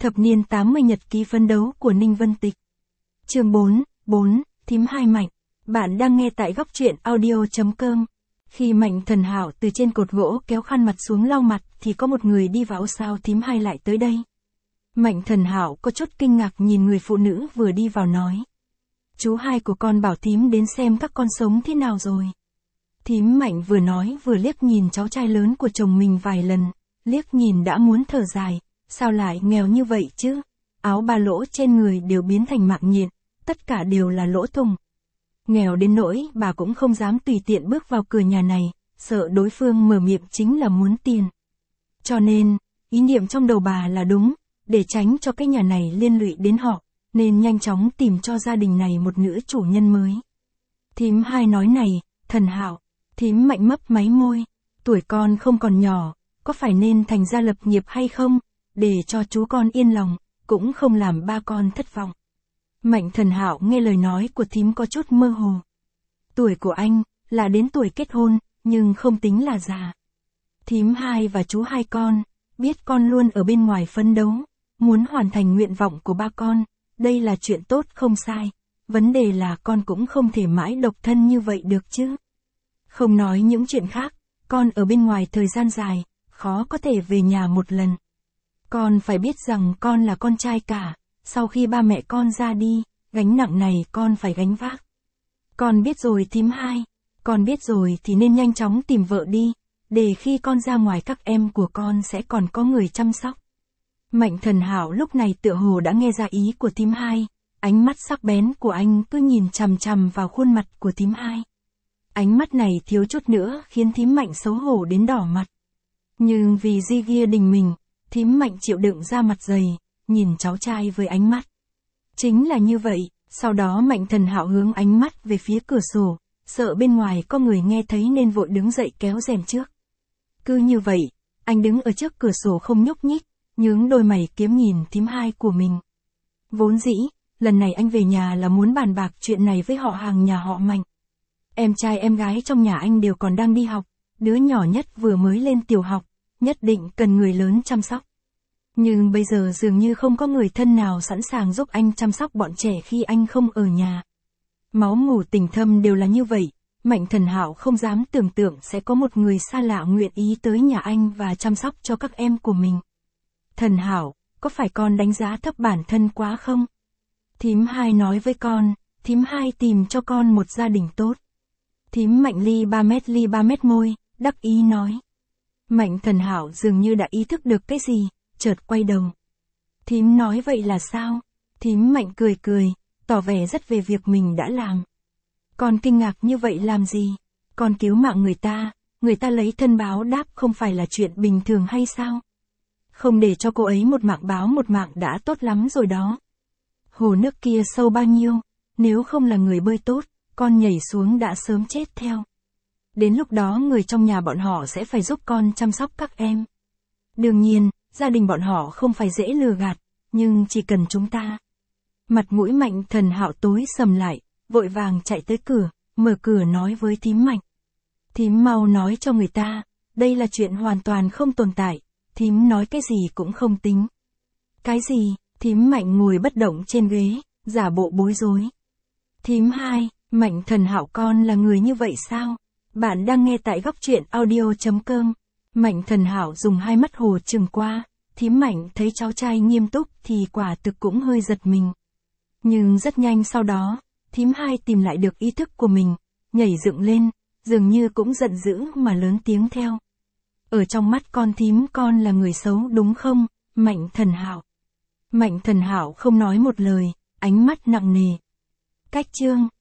Thập niên 80 nhật ký phấn đấu của Ninh Vân Tịch. Chương 4, thím hai Mạnh. Bạn đang nghe tại góc truyện audio.com. Khi Mạnh Thần Hảo từ trên cột gỗ kéo khăn mặt xuống lau mặt thì có một người đi vào. Sao thím hai lại tới đây? Mạnh Thần Hảo có chút kinh ngạc nhìn người phụ nữ vừa đi vào nói. Chú hai của con bảo thím đến xem các con sống thế nào rồi. Thím Mạnh vừa nói vừa liếc nhìn cháu trai lớn của chồng mình vài lần, liếc nhìn đã muốn thở dài. Sao lại nghèo như vậy chứ? Áo ba lỗ trên người đều biến thành mạng nhện, tất cả đều là lỗ thủng. Nghèo đến nỗi bà cũng không dám tùy tiện bước vào cửa nhà này, sợ đối phương mở miệng chính là muốn tiền. Cho nên, ý niệm trong đầu bà là đúng, để tránh cho cái nhà này liên lụy đến họ, nên nhanh chóng tìm cho gia đình này một nữ chủ nhân mới. Thím hai nói này, Thần Hảo, thím Mạnh mấp máy môi, tuổi con không còn nhỏ, có phải nên thành gia lập nghiệp hay không? Để cho chú con yên lòng, cũng không làm ba con thất vọng. Mạnh Thần Hảo nghe lời nói của thím có chút mơ hồ. Tuổi của anh, là đến tuổi kết hôn, nhưng không tính là già. Thím hai và chú hai con, biết con luôn ở bên ngoài phấn đấu, muốn hoàn thành nguyện vọng của ba con, đây là chuyện tốt không sai. Vấn đề là con cũng không thể mãi độc thân như vậy được chứ. Không nói những chuyện khác, con ở bên ngoài thời gian dài, khó có thể về nhà một lần. Con phải biết rằng con là con trai cả, sau khi ba mẹ con ra đi, gánh nặng này con phải gánh vác. Con biết rồi thím hai, con biết rồi thì nên nhanh chóng tìm vợ đi, để khi con ra ngoài các em của con sẽ còn có người chăm sóc. Mạnh Thần Hảo lúc này tựa hồ đã nghe ra ý của thím hai, ánh mắt sắc bén của anh cứ nhìn chằm chằm vào khuôn mặt của thím hai. Ánh mắt này thiếu chút nữa khiến thím Mạnh xấu hổ đến đỏ mặt. Nhưng vì di ghi đình mình, thím Mạnh chịu đựng ra mặt dày, nhìn cháu trai với ánh mắt. Chính là như vậy, sau đó Mạnh Thần Hảo hướng ánh mắt về phía cửa sổ, sợ bên ngoài có người nghe thấy nên vội đứng dậy kéo rèm trước. Cứ như vậy, anh đứng ở trước cửa sổ không nhúc nhích, nhướng đôi mày kiếm nhìn thím hai của mình. Vốn dĩ, lần này anh về nhà là muốn bàn bạc chuyện này với họ hàng nhà họ Mạnh. Em trai em gái trong nhà anh đều còn đang đi học, đứa nhỏ nhất vừa mới lên tiểu học, nhất định cần người lớn chăm sóc. Nhưng bây giờ dường như không có người thân nào sẵn sàng giúp anh chăm sóc bọn trẻ khi anh không ở nhà. Máu mủ tình thâm đều là như vậy, Mạnh Thần Hảo không dám tưởng tượng sẽ có một người xa lạ nguyện ý tới nhà anh và chăm sóc cho các em của mình. Thần Hảo, có phải con đánh giá thấp bản thân quá không? Thím hai nói với con, thím hai tìm cho con một gia đình tốt. Thím Mạnh ly 3 mét môi, đắc ý nói. Mạnh Thần Hảo dường như đã ý thức được cái gì, chợt quay đầu. Thím nói vậy là sao? Thím Mạnh cười, tỏ vẻ rất về việc mình đã làm. Con kinh ngạc như vậy làm gì? Con cứu mạng người ta lấy thân báo đáp không phải là chuyện bình thường hay sao? Không để cho cô ấy một mạng báo một mạng đã tốt lắm rồi đó. Hồ nước kia sâu bao nhiêu, nếu không là người bơi tốt, con nhảy xuống đã sớm chết theo. Đến lúc đó người trong nhà bọn họ sẽ phải giúp con chăm sóc các em. Đương nhiên, gia đình bọn họ không phải dễ lừa gạt, nhưng chỉ cần chúng ta. Mặt mũi Mạnh Thần Hảo tối sầm lại, vội vàng chạy tới cửa, mở cửa nói với thím Mạnh. Thím mau nói cho người ta, đây là chuyện hoàn toàn không tồn tại, thím nói cái gì cũng không tính. Cái gì? Thím Mạnh ngồi bất động trên ghế, giả bộ bối rối. Thím hai, Mạnh Thần Hảo con là người như vậy sao? Bạn đang nghe tại góc truyện audio.com. Mạnh Thần Hảo dùng hai mắt hồ trừng qua, thím Mạnh thấy cháu trai nghiêm túc thì quả thực cũng hơi giật mình. Nhưng rất nhanh sau đó, thím hai tìm lại được ý thức của mình, nhảy dựng lên, dường như cũng giận dữ mà lớn tiếng theo. Ở trong mắt con thím con là người xấu đúng không, Mạnh Thần Hảo? Mạnh Thần Hảo không nói một lời, ánh mắt nặng nề. Cách chương